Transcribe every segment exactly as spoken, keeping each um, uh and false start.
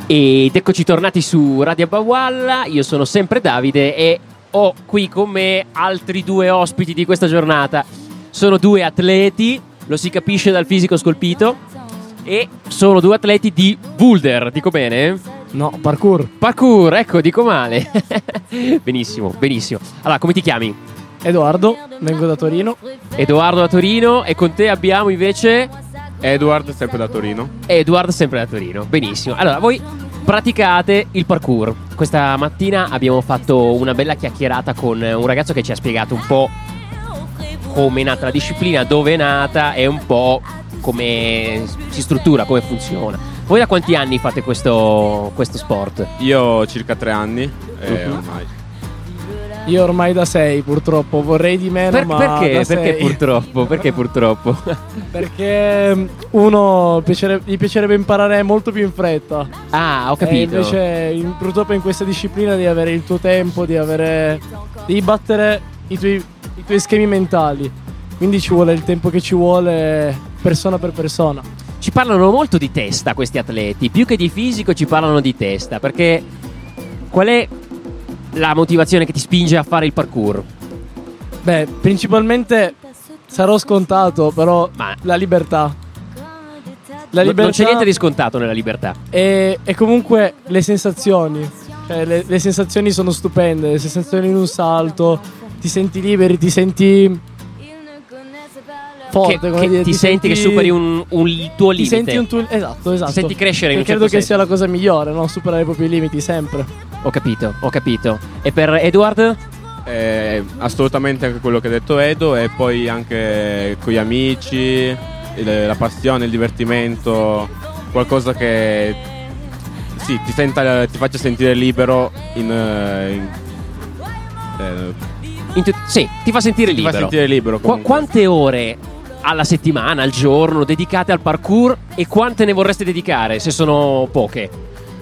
Ed eccoci tornati su Radio Bawalla, io sono sempre Davide e ho qui con me altri due ospiti di questa giornata. Sono due atleti, lo si capisce dal fisico scolpito, e sono due atleti di boulder, dico bene? No, parkour. Parkour, ecco, dico male. Benissimo, benissimo. Allora, come ti chiami? Edoardo, vengo da Torino. Edoardo da Torino, e con te abbiamo invece... Edward, sempre da Torino. Edoardo, sempre da Torino. Benissimo. Allora, voi praticate il parkour. Questa mattina abbiamo fatto una bella chiacchierata con un ragazzo che ci ha spiegato un po' come è nata la disciplina, dove è nata e un po' come si struttura, come funziona. Voi da quanti anni fate questo, questo sport? Io ho circa tre anni e Uh-huh. ormai. Io ormai da sei, purtroppo. Vorrei di meno, Per- ma perché? da Perché sei. purtroppo? Perché purtroppo? Perché uno piacere- gli piacerebbe imparare molto più in fretta. Ah, ho E capito. invece in- purtroppo in questa disciplina devi avere il tuo tempo, devi avere devi battere i tuoi, i tuoi schemi mentali. Quindi ci vuole il tempo che ci vuole, persona per persona. Ci parlano molto di testa questi atleti, più che di fisico ci parlano di testa, perché qual è la motivazione che ti spinge a fare il parkour? Beh, principalmente sarò scontato, però Ma- la libertà. La Non- libertà Non c'è niente di scontato nella libertà. e, e comunque le sensazioni. Cioè, le, le sensazioni sono stupende, le sensazioni in un salto, ti senti liberi, ti senti forte, che come che dire, ti, senti che superi un, un il tuo ti limite. senti un tuo, esatto, esatto. senti crescere in E un credo certo che senso. sia la cosa migliore, no? Superare i propri limiti sempre. Ho capito, ho capito. E per Edward? Eh, assolutamente anche quello che ha detto Edo, e poi anche con gli amici, il- la passione, il divertimento, qualcosa che sì, ti, senta, ti faccia sentire libero in, eh, in- eh, In tu- sì, ti fa sentire ti fa libero. sentire libero Qua- comunque. quante ore alla settimana, al giorno dedicate al parkour, e quante ne vorreste dedicare, se sono poche?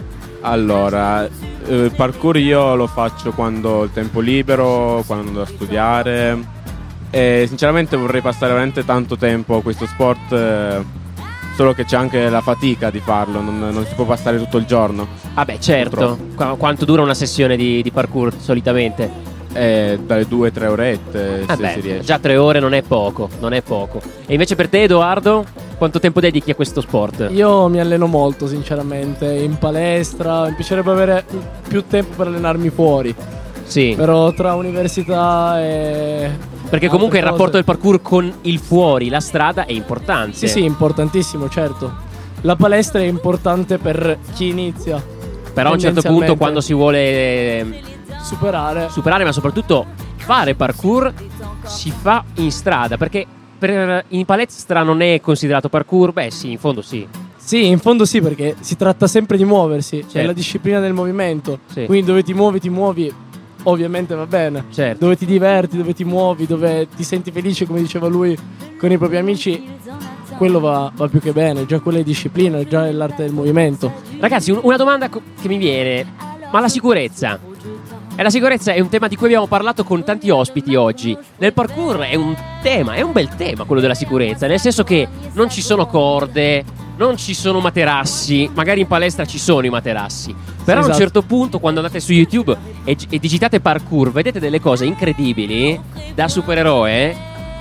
Allora, eh, il parkour io lo faccio quando ho il tempo libero, quando andò a studiare, e sinceramente vorrei passare veramente tanto tempo a questo sport, eh, solo che c'è anche la fatica di farlo, non, non si può passare tutto il giorno. Vabbè, certo. Qu- quanto dura una sessione di, di parkour solitamente? Eh, dalle due o tre orette, se si Vabbè, riesce. già tre ore non è poco, non è poco. E invece per te, Edoardo, quanto tempo dedichi a questo sport? Io mi alleno molto, sinceramente, in palestra. Mi piacerebbe avere più tempo per allenarmi fuori. Sì, Però tra università e perché comunque il altre rapporto cose- del parkour con il fuori, la strada, è importante. Sì, sì, importantissimo, certo. La palestra è importante per chi inizia. Però a un certo punto, tendenzialmente, quando si vuole eh, superare. superare, ma soprattutto fare parkour, si fa in strada. Perché per, in palestra non è considerato parkour? Beh, sì, in fondo sì. Sì, in fondo sì, perché si tratta sempre di muoversi. È Certo. la disciplina del movimento. Sì. Quindi dove ti muovi, ti muovi, ovviamente va bene. Certo. Dove ti diverti, dove ti muovi, dove ti senti felice, come diceva lui, con i propri amici, quello va, va più che bene. Già quella è disciplina, già è l'arte del movimento. Ragazzi, un- una domanda co- che mi viene: ma la sicurezza? E la sicurezza è un tema di cui abbiamo parlato con tanti ospiti oggi. Nel parkour è un tema, è un bel tema quello della sicurezza, nel senso che non ci sono corde, non ci sono materassi, magari in palestra ci sono i materassi, però a un esatto. certo punto, quando andate su YouTube e, gi- e digitate parkour, vedete delle cose incredibili da supereroe,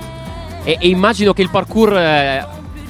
e, e immagino che il parkour, eh,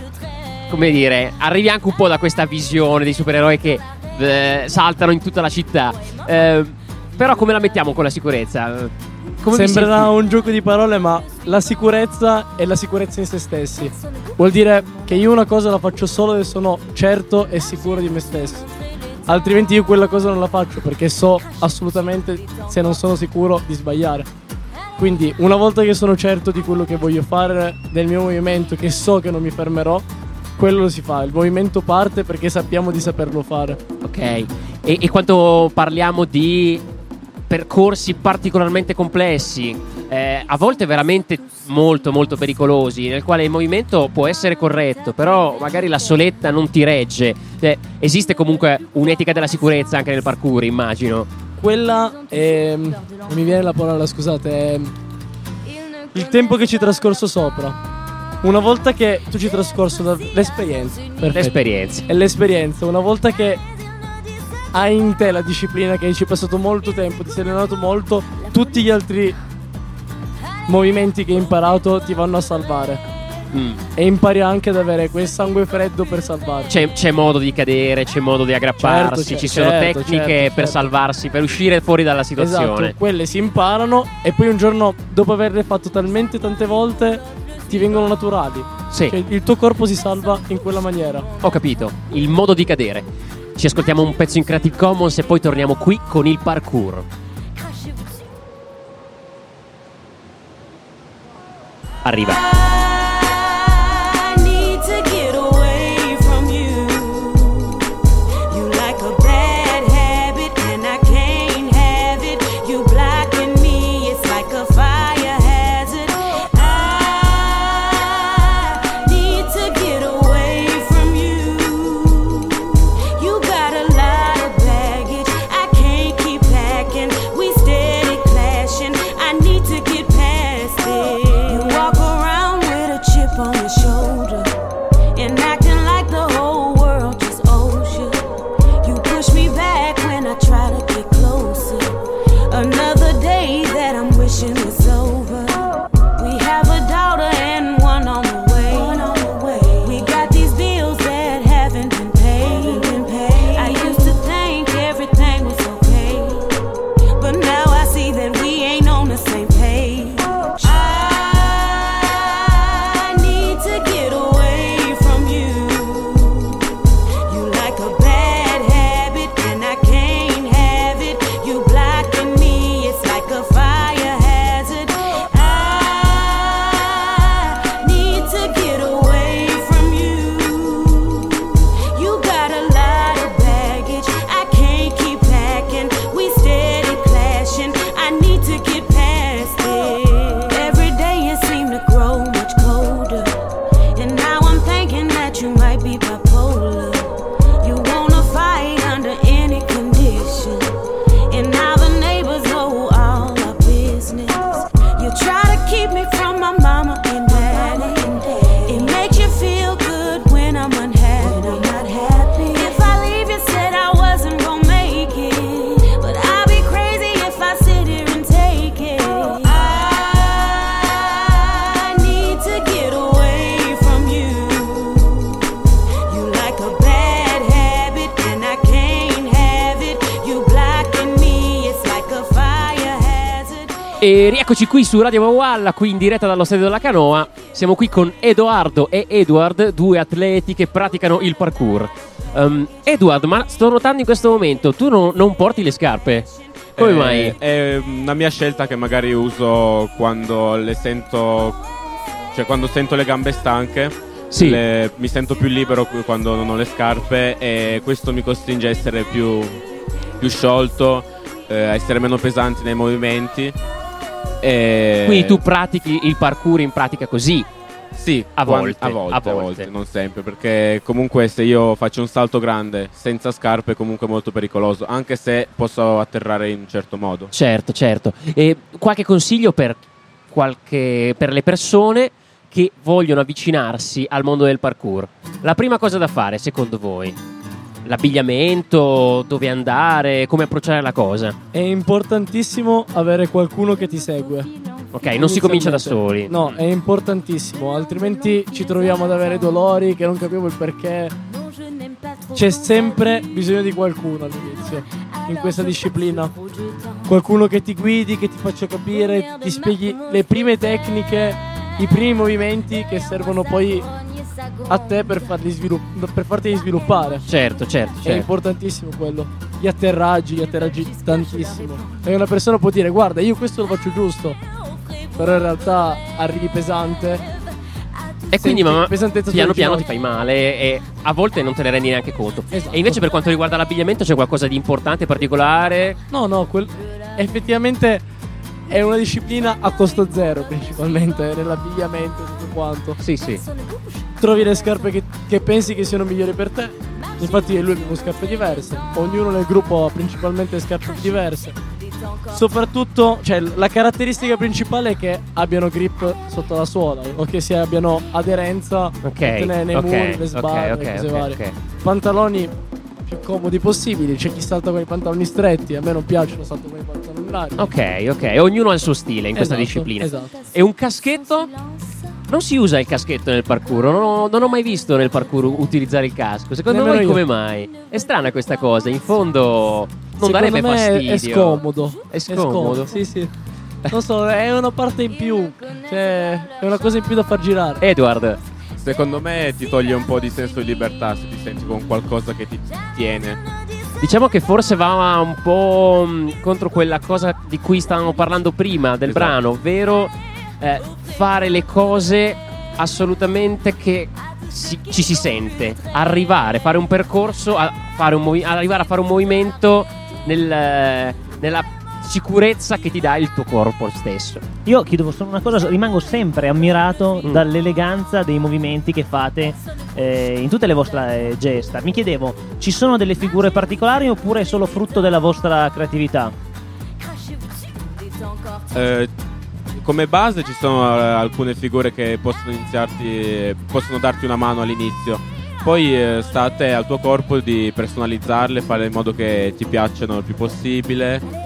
come dire, arrivi anche un po' da questa visione dei supereroi che eh, saltano in tutta la città. Eh, però come la mettiamo con la sicurezza? Come vi Sembrerà senti- un gioco di parole, ma la sicurezza è la sicurezza in se stessi. Vuol dire che io una cosa la faccio solo se sono certo e sicuro di me stesso. Altrimenti io quella cosa non la faccio, perché so assolutamente, se non sono sicuro, di sbagliare. Quindi una volta che sono certo di quello che voglio fare, del mio movimento, che so che non mi fermerò, quello lo si fa. Il movimento parte perché sappiamo di saperlo fare. Ok. E, e quando parliamo di percorsi particolarmente complessi, eh, a volte veramente molto molto pericolosi, nel quale il movimento può essere corretto, però magari la soletta non ti regge. Cioè, esiste comunque un'etica della sicurezza anche nel parkour, immagino. Quella è, non mi viene la parola, scusate, è il tempo che ci hai trascorso sopra. Una volta che tu ci hai trascorso da- l'esperienza, perfetto. L'esperienza. È l'esperienza. Una volta che hai in te la disciplina, che ci hai passato molto tempo, ti sei allenato molto, tutti gli altri movimenti che hai imparato ti vanno a salvare. Mm. E impari anche ad avere quel sangue freddo per salvarti. C'è, c'è modo di cadere, c'è modo di aggrapparsi, certo, ci sono certo, tecniche certo, per certo. salvarsi, per uscire fuori dalla situazione. Esatto, quelle si imparano e poi un giorno, dopo averle fatto talmente tante volte, ti vengono naturali. Sì. Cioè, il tuo corpo si salva in quella maniera. Ho capito, il modo di cadere. Ci ascoltiamo un pezzo in Creative Commons e poi torniamo qui con il parkour. Arriva. E rieccoci qui su Radio Walla, qui in diretta dallo stadio della Canoa. Siamo qui con Edoardo e Edward, due atleti che praticano il parkour. um, Edward, ma sto notando in questo momento tu no, non porti le scarpe. Come eh, mai? È una mia scelta che magari uso quando le sento, cioè quando sento le gambe stanche. Sì. le, Mi sento più libero quando non ho le scarpe e questo mi costringe a essere più, più sciolto, eh, a essere meno pesanti nei movimenti. E... Quindi tu pratichi il parkour in pratica così? Sì, a volte, a volte, a volte. a volte, non sempre, perché comunque se io faccio un salto grande senza scarpe è comunque molto pericoloso, anche se posso atterrare in un certo modo. Certo, certo. E qualche consiglio per, qualche, per le persone che vogliono avvicinarsi al mondo del parkour? La prima cosa da fare, secondo voi? L'abbigliamento, dove andare, come approcciare la cosa? È importantissimo avere qualcuno che ti segue. Ok, non si comincia da soli. No, è importantissimo, altrimenti ci troviamo ad avere dolori che non capiamo il perché. C'è sempre bisogno di qualcuno all'inizio in questa disciplina. Qualcuno che ti guidi, che ti faccia capire, ti spieghi le prime tecniche, i primi movimenti che servono poi a te per, farli svilupp- per farti sviluppare. Certo, certo, certo. È importantissimo quello. Gli atterraggi, gli atterraggi tantissimo. Perché una persona può dire guarda, io questo lo faccio giusto, però in realtà arrivi pesante e quindi mamma, piano piano ginocchio. ti fai male e a volte non te ne rendi neanche conto. Esatto. E invece per quanto riguarda l'abbigliamento c'è qualcosa di importante, particolare? No, no, quel... effettivamente è una disciplina a costo zero principalmente, nell'abbigliamento e tutto quanto. Sì, sì. Trovi le scarpe che, che pensi che siano migliori per te. Infatti io e lui abbiamo scarpe diverse. Ognuno nel gruppo ha principalmente scarpe diverse. Soprattutto, cioè, la caratteristica principale è che abbiano grip sotto la suola o che si abbiano aderenza okay, nei, nei okay, muri, le sbarre, okay, okay, cose okay, varie. okay. Pantaloni più comodi possibili. C'è chi salta con i pantaloni stretti, a me non piacciono, salto con i pantaloni larghi. Ok, ok, ognuno ha il suo stile in questa Esatto, disciplina. esatto. E un caschetto? Non si usa il caschetto nel parkour, non ho, non ho mai visto nel parkour utilizzare il casco. Secondo Nemmeno voi io. come mai? È strana questa cosa, in fondo non Secondo darebbe me fastidio. è scomodo. È scomodo? Sì, sì. Non so, è una parte in più. Cioè, è una cosa in più da far girare. Edward, Secondo me ti toglie un po' di senso di libertà se ti senti con qualcosa che ti tiene. diciamo che forse va un po' mh, contro quella cosa di cui stavamo parlando prima del Esatto. brano, ovvero eh, fare le cose assolutamente che si- ci si sente, arrivare, fare un percorso, a fare un movi- arrivare a fare un movimento nel, eh, nella sicurezza che ti dà il tuo corpo stesso. Io chiedo solo una cosa, rimango sempre ammirato Mm. dall'eleganza dei movimenti che fate eh, in tutte le vostre eh, gesta. Mi chiedevo, ci sono delle figure particolari oppure è solo frutto della vostra creatività? Eh, come base ci sono eh, alcune figure che possono iniziarti, possono darti una mano all'inizio. Poi eh, sta a te, al tuo corpo, di personalizzarle, fare in modo che ti piacciono il più possibile.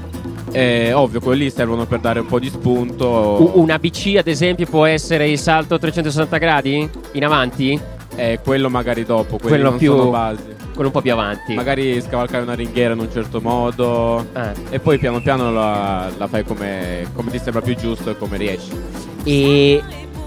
E ovvio, quelli servono per dare un po' di spunto. U- una B C ad esempio può essere il salto a trecentosessanta gradi in avanti, E quello magari dopo, quelli Quello non più- sono basi. quello un po' più avanti. Magari scavalcare una ringhiera in un certo modo. Ah. E poi piano piano la, la fai come, come ti sembra più giusto e come riesci. E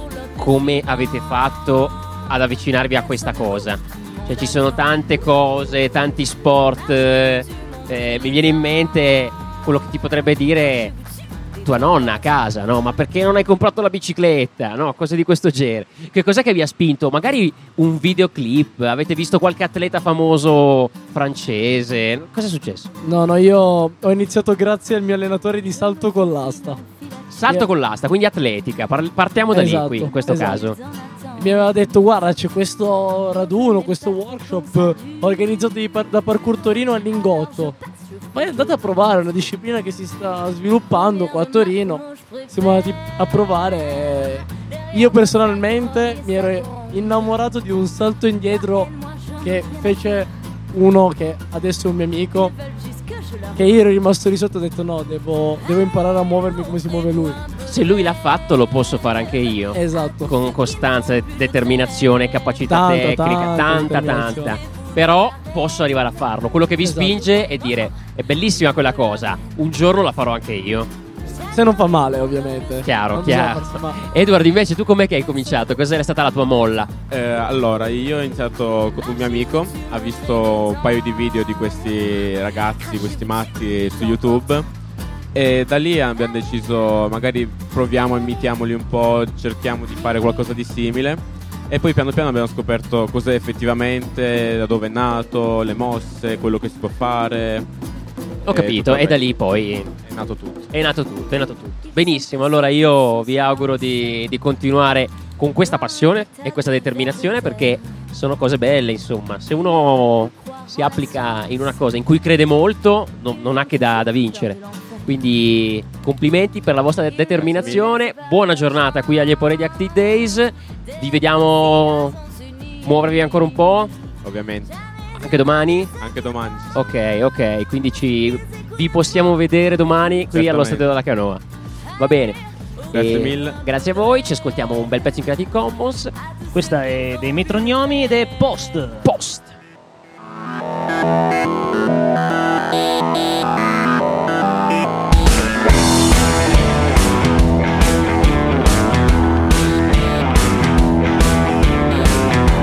come avete fatto ad avvicinarvi a questa cosa? Cioè ci sono tante cose, tanti sport, eh, eh, mi viene in mente quello che ti potrebbe dire tua nonna a casa, no? Ma perché non hai comprato la bicicletta, no? Cose di questo genere. Che cos'è che vi ha spinto? Magari un videoclip, avete visto qualche atleta famoso francese? Cosa è successo? No, no, io ho iniziato grazie al mio allenatore di salto con l'asta. Salto Yeah. con l'asta, quindi atletica. Par- partiamo da Esatto, lì qui, in questo esatto. caso. Mi aveva detto, guarda, c'è questo raduno, questo workshop organizzato di par- da Parkour Torino a Lingotto. Poi andate a provare, è una disciplina che si sta sviluppando qua a Torino. Siamo andati a provare. e Io personalmente mi ero innamorato di un salto indietro che fece uno che adesso è un mio amico, che io ero rimasto lì sotto e ho detto no, devo, devo imparare a muovermi come si muove lui. Se lui l'ha fatto lo posso fare anche io. Esatto. Con costanza, de- determinazione, capacità Tanta, tecnica, tanta tanta, determinazione. tanta. Però posso arrivare a farlo. Quello che vi Esatto. spinge è dire è bellissima quella cosa, un giorno la farò anche io. Se non fa male, ovviamente. Chiaro, Non bisogna chiaro. farsi male. Edward, invece tu com'è che hai cominciato? Cos'era stata la tua molla? Eh, allora, io ho iniziato con un mio amico, ha visto un paio di video di questi ragazzi, questi matti su YouTube, e da lì abbiamo deciso, magari proviamo, imitiamoli un po', cerchiamo di fare qualcosa di simile. E poi piano piano abbiamo scoperto cos'è effettivamente, da dove è nato, le mosse, quello che si può fare. Ho E capito, tutto e da bene. lì poi È nato tutto. è nato tutto, è nato tutto. Benissimo, allora io vi auguro di, di continuare con questa passione e questa determinazione, perché sono cose belle, insomma. Se uno si applica in una cosa in cui crede molto, non, non ha che da, da vincere. Quindi complimenti per la vostra de- determinazione. Buona giornata qui agli Eporedi Active Days. Vi vediamo muovervi ancora un po', Ovviamente. anche domani. Anche domani. Ok, ok, quindi ci, vi possiamo vedere domani qui allo Certamente. Stadio della Canoa. Va bene. Grazie E mille. Grazie a voi, ci ascoltiamo un bel pezzo in Creative Commons. Questa è dei Metrognomi ed è Post. Post.